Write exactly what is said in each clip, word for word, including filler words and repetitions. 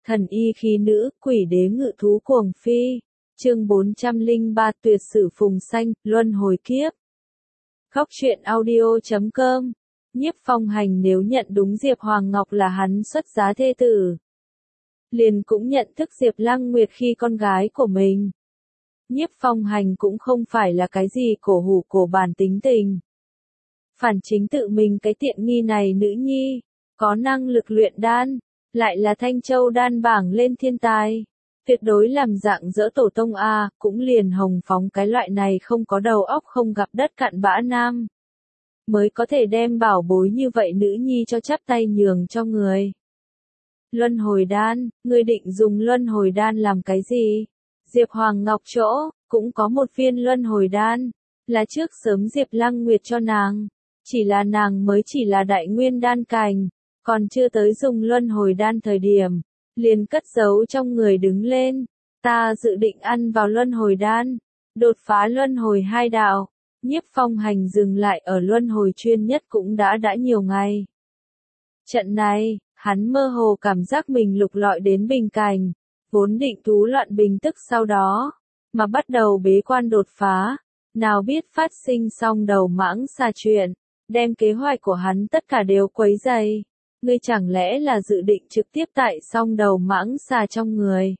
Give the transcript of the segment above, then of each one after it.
Thần y khí nữ, quỷ đế ngự thú cuồng phi. Chương bốn trăm lẻ ba tuyệt sử phùng xanh, luân hồi kiếp. Góc truyện audio chấm com. Nhiếp Phong Hành nếu nhận đúng Diệp Hoàng Ngọc là hắn xuất giá thê tử, liền cũng nhận thức Diệp Lăng Nguyệt khi con gái của mình. Nhiếp Phong Hành cũng không phải là cái gì cổ hủ cổ bản tính tình. Phản chính tự mình cái tiện nghi này nữ nhi, có năng lực luyện đan, lại là Thanh Châu đan bảng lên thiên tài. Tuyệt đối làm dạng dỡ tổ tông A, cũng liền hồng phóng cái loại này không có đầu óc không gặp đất cặn bã nam. Mới có thể đem bảo bối như vậy nữ nhi cho chắp tay nhường cho người. Luân hồi đan, người định dùng luân hồi đan làm cái gì? Diệp Hoàng Ngọc chỗ, cũng có một viên luân hồi đan, là trước sớm Diệp Lăng Nguyệt cho nàng. Chỉ là nàng mới chỉ là đại nguyên đan cành, còn chưa tới dùng luân hồi đan thời điểm, liền cất giấu trong người đứng lên. Ta dự định ăn vào luân hồi đan, đột phá luân hồi hai đạo. Nhiếp Phong Hành dừng lại ở luân hồi chuyên nhất cũng đã đã nhiều ngày. Trận này, hắn mơ hồ cảm giác mình lục lọi đến bình cảnh, vốn định tú loạn bình tức sau đó, mà bắt đầu bế quan đột phá, nào biết phát sinh song đầu mãng xà chuyện, đem kế hoạch của hắn tất cả đều quấy dày. Ngươi chẳng lẽ là dự định trực tiếp tại song đầu mãng xà trong người?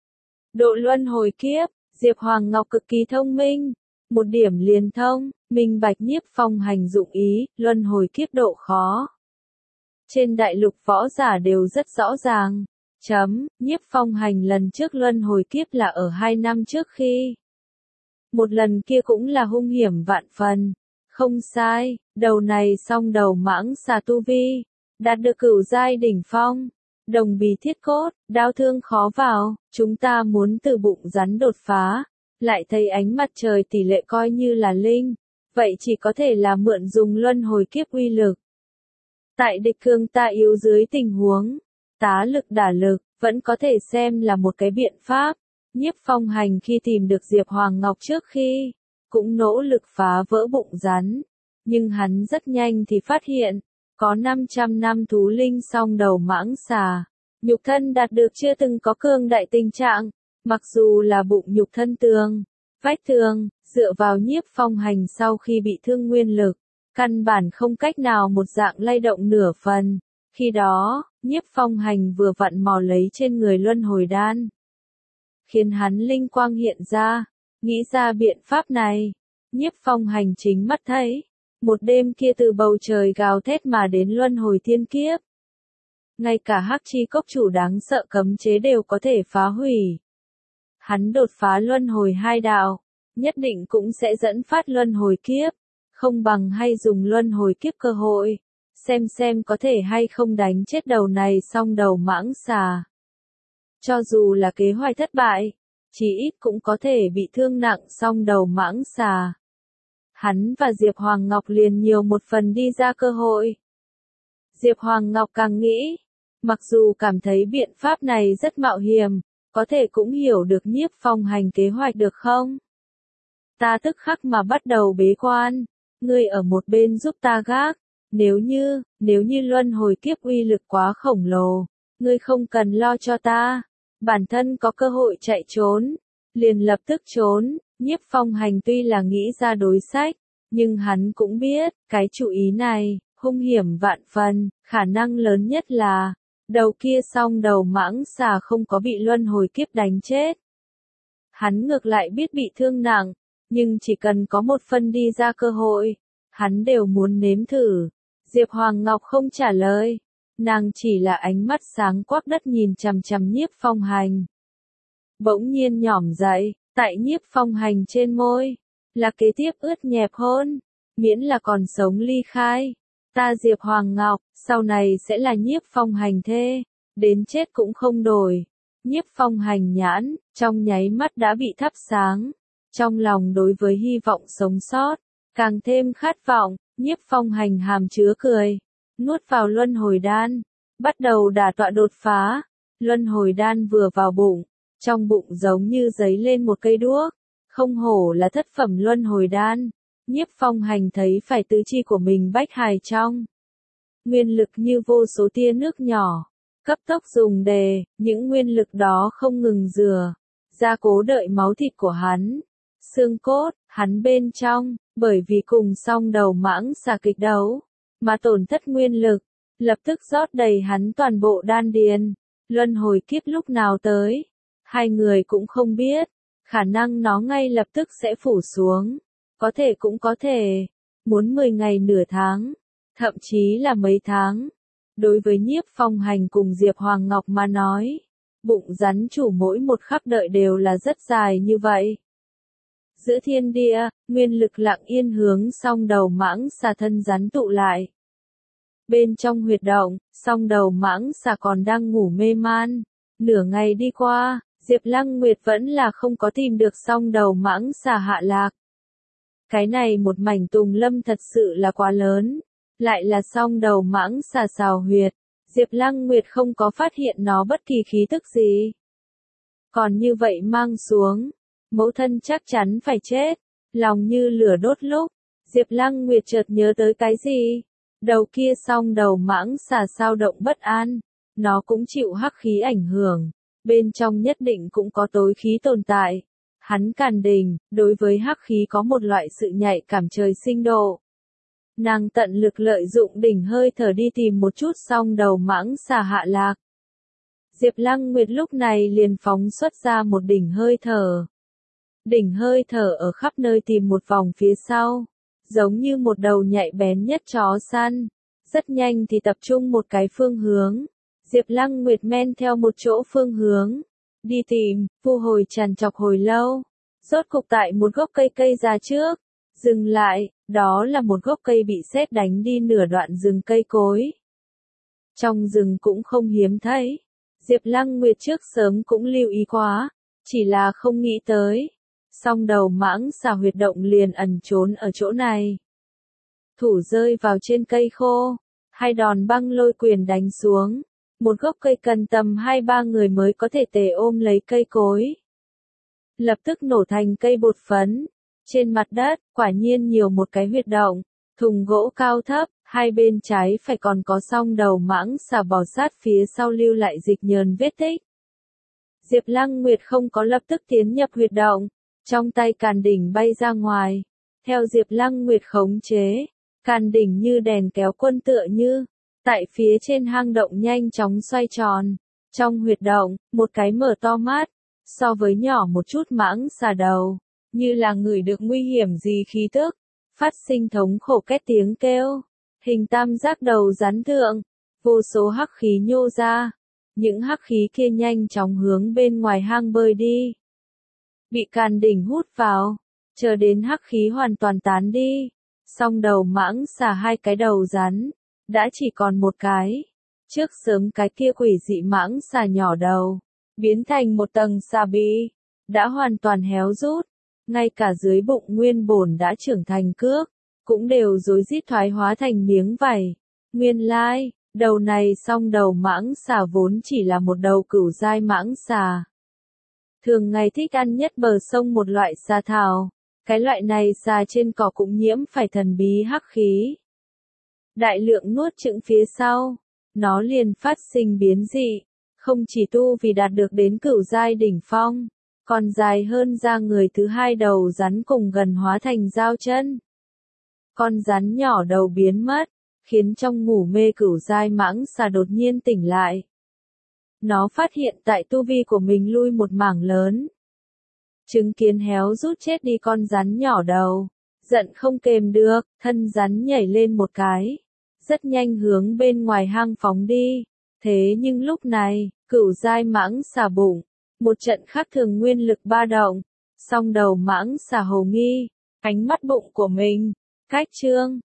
Độ luân hồi kiếp, Diệp Hoàng Ngọc cực kỳ thông minh, một điểm liền thông, minh bạch Nhiếp Phong Hành dụng ý, luân hồi kiếp độ khó. Trên đại lục võ giả đều rất rõ ràng. Chấm, Nhiếp Phong Hành lần trước luân hồi kiếp là ở hai năm trước khi. Một lần kia cũng là hung hiểm vạn phần. Không sai, đầu này song đầu mãng xà tu vi, đạt được cửu giai đỉnh phong, đồng bì thiết cốt, đao thương khó vào, chúng ta muốn từ bụng rắn đột phá, lại thấy ánh mặt trời tỷ lệ coi như là linh, vậy chỉ có thể là mượn dùng luân hồi kiếp uy lực. Tại địch cường ta yếu dưới tình huống, tá lực đả lực, vẫn có thể xem là một cái biện pháp. Nhiếp Phong Hành khi tìm được Diệp Hoàng Ngọc trước khi, cũng nỗ lực phá vỡ bụng rắn, nhưng hắn rất nhanh thì phát hiện, có năm trăm năm thú linh song đầu mãng xà, nhục thân đạt được chưa từng có cường đại tình trạng, mặc dù là bụng nhục thân tường, vách tường, dựa vào Nhiếp Phong Hành sau khi bị thương nguyên lực, căn bản không cách nào một dạng lay động nửa phần. Khi đó, Nhiếp Phong Hành vừa vặn mò lấy trên người luân hồi đan, khiến hắn linh quang hiện ra, nghĩ ra biện pháp này. Nhiếp Phong Hành chính mắt thấy, một đêm kia từ bầu trời gào thét mà đến luân hồi thiên kiếp. Ngay cả Hắc Chi cốc chủ đáng sợ cấm chế đều có thể phá hủy. Hắn đột phá luân hồi hai đạo, nhất định cũng sẽ dẫn phát luân hồi kiếp, không bằng hay dùng luân hồi kiếp cơ hội, xem xem có thể hay không đánh chết đầu này song đầu mãng xà. Cho dù là kế hoạch thất bại, chỉ ít cũng có thể bị thương nặng song đầu mãng xà. Hắn và Diệp Hoàng Ngọc liền nhiều một phần đi ra cơ hội. Diệp Hoàng Ngọc càng nghĩ, mặc dù cảm thấy biện pháp này rất mạo hiểm, có thể cũng hiểu được Nhiếp Phong Hành kế hoạch được không? Ta tức khắc mà bắt đầu bế quan, ngươi ở một bên giúp ta gác, nếu như, nếu như luân hồi kiếp uy lực quá khổng lồ, ngươi không cần lo cho ta, bản thân có cơ hội chạy trốn, liền lập tức trốn. Nhiếp Phong Hành tuy là nghĩ ra đối sách, nhưng hắn cũng biết, cái chủ ý này, hung hiểm vạn phần, khả năng lớn nhất là, đầu kia song đầu mãng xà không có bị luân hồi kiếp đánh chết. Hắn ngược lại biết bị thương nặng, nhưng chỉ cần có một phần đi ra cơ hội, hắn đều muốn nếm thử. Diệp Hoàng Ngọc không trả lời, nàng chỉ là ánh mắt sáng quắc đất nhìn chằm chằm Nhiếp Phong Hành. Bỗng nhiên nhỏm dậy, tại Nhiếp Phong Hành trên môi, là kế tiếp ướt nhẹp hôn, miễn là còn sống ly khai. Ta Diệp Hoàng Ngọc, sau này sẽ là Nhiếp Phong Hành thê, đến chết cũng không đổi. Nhiếp Phong Hành nhãn, trong nháy mắt đã bị thắp sáng, trong lòng đối với hy vọng sống sót, càng thêm khát vọng. Nhiếp Phong Hành hàm chứa cười, nuốt vào luân hồi đan, bắt đầu đả tọa đột phá. Luân hồi đan vừa vào bụng, trong bụng giống như giấy lên một cây đuốc, không hổ là thất phẩm luân hồi đan. Nhiếp Phong Hành thấy phải tứ chi của mình bách hài trong, nguyên lực như vô số tia nước nhỏ, Cấp tốc dùng đề, những nguyên lực đó không ngừng rửa ra cố đợi máu thịt của hắn, xương cốt, hắn bên trong, bởi vì cùng song đầu mãng xà kịch đấu, mà tổn thất nguyên lực, lập tức rót đầy hắn toàn bộ đan điền. Luân hồi kiếp lúc nào tới, hai người cũng không biết, khả năng nó ngay lập tức sẽ phủ xuống, có thể cũng có thể, muốn mười ngày nửa tháng, thậm chí là mấy tháng. Đối với Nhiếp Phong Hành cùng Diệp Hoàng Ngọc mà nói, bụng rắn chủ mỗi một khắc đợi đều là rất dài như vậy. Giữa thiên địa, nguyên lực lặng yên hướng song đầu mãng xà thân rắn tụ lại. Bên trong huyệt động, song đầu mãng xà còn đang ngủ mê man. Nửa ngày đi qua, Diệp Lăng Nguyệt vẫn là không có tìm được song đầu mãng xà hạ lạc. Cái này một mảnh tùng lâm thật sự là quá lớn, lại là song đầu mãng xà xào huyệt. Diệp Lăng Nguyệt không có phát hiện nó bất kỳ khí tức gì. Còn như vậy mang xuống, mẫu thân chắc chắn phải chết. Lòng như lửa đốt lúc, Diệp Lăng Nguyệt chợt nhớ tới cái gì? Đầu kia song đầu mãng xà sao động bất an, nó cũng chịu hắc khí ảnh hưởng, bên trong nhất định cũng có tối khí tồn tại. Hắn Càn Đình, đối với hắc khí có một loại sự nhạy cảm trời sinh độ. Nàng tận lực lợi dụng đỉnh hơi thở đi tìm một chút song đầu mãng xà hạ lạc. Diệp Lăng Nguyệt lúc này liền phóng xuất ra một đỉnh hơi thở. Đỉnh hơi thở ở khắp nơi tìm một vòng phía sau, giống như một đầu nhạy bén nhất chó săn, rất nhanh thì tập trung một cái phương hướng. Diệp Lăng Nguyệt men theo một chỗ phương hướng, đi tìm, thu hồi trằn trọc hồi lâu, rốt cục tại một gốc cây cây ra trước, dừng lại, đó là một gốc cây bị sét đánh đi nửa đoạn rừng cây cối. Trong rừng cũng không hiếm thấy, Diệp Lăng Nguyệt trước sớm cũng lưu ý quá, chỉ là không nghĩ tới. Song đầu mãng xà huyệt động liền ẩn trốn ở chỗ này. Thủ rơi vào trên cây khô, hai đòn băng lôi quyền đánh xuống, một gốc cây cần tầm hai ba người mới có thể tề ôm lấy cây cối. Lập tức nổ thành cây bột phấn, trên mặt đất, quả nhiên nhiều một cái huyệt động, thùng gỗ cao thấp, hai bên trái phải còn có song đầu mãng xà bò sát phía sau lưu lại dịch nhờn vết tích. Diệp Lăng Nguyệt không có lập tức tiến nhập huyệt động. Trong tay Càn Đỉnh bay ra ngoài, theo Diệp Lăng Nguyệt khống chế, Càn Đỉnh như đèn kéo quân tựa như, tại phía trên hang động nhanh chóng xoay tròn. Trong huyệt động, một cái mở to mắt, so với nhỏ một chút mãng xà đầu, như là ngửi được nguy hiểm gì khí tức, phát sinh thống khổ két tiếng kêu, hình tam giác đầu rắn thượng, vô số hắc khí nhô ra, những hắc khí kia nhanh chóng hướng bên ngoài hang bơi đi. Bị Càn Đỉnh hút vào, chờ đến hắc khí hoàn toàn tán đi, song đầu mãng xà hai cái đầu rắn, đã chỉ còn một cái. Trước sớm cái kia quỷ dị mãng xà nhỏ đầu, biến thành một tầng xà bì, đã hoàn toàn héo rút, ngay cả dưới bụng nguyên bổn đã trưởng thành cước, cũng đều rối rít thoái hóa thành miếng vảy. Nguyên lai, đầu này song đầu mãng xà vốn chỉ là một đầu cửu giai mãng xà. Thường ngày thích ăn nhất bờ sông một loại xà thảo, cái loại này xà trên cỏ cũng nhiễm phải thần bí hắc khí. Đại lượng nuốt chửng phía sau, nó liền phát sinh biến dị, không chỉ tu vì đạt được đến cửu giai đỉnh phong, còn dài hơn ra người thứ hai đầu rắn cùng gần hóa thành dao chân. Con rắn nhỏ đầu biến mất, khiến trong ngủ mê cửu giai mãng xà đột nhiên tỉnh lại. Nó phát hiện tại tu vi của mình lui một mảng lớn. Chứng kiến héo rút chết đi con rắn nhỏ đầu, giận không kềm được, thân rắn nhảy lên một cái, rất nhanh hướng bên ngoài hang phóng đi. Thế nhưng lúc này, cửu giai mãng xà bụng, một trận khác thường nguyên lực ba động, song đầu mãng xà hồ nghi, ánh mắt bụng của mình, cách trương,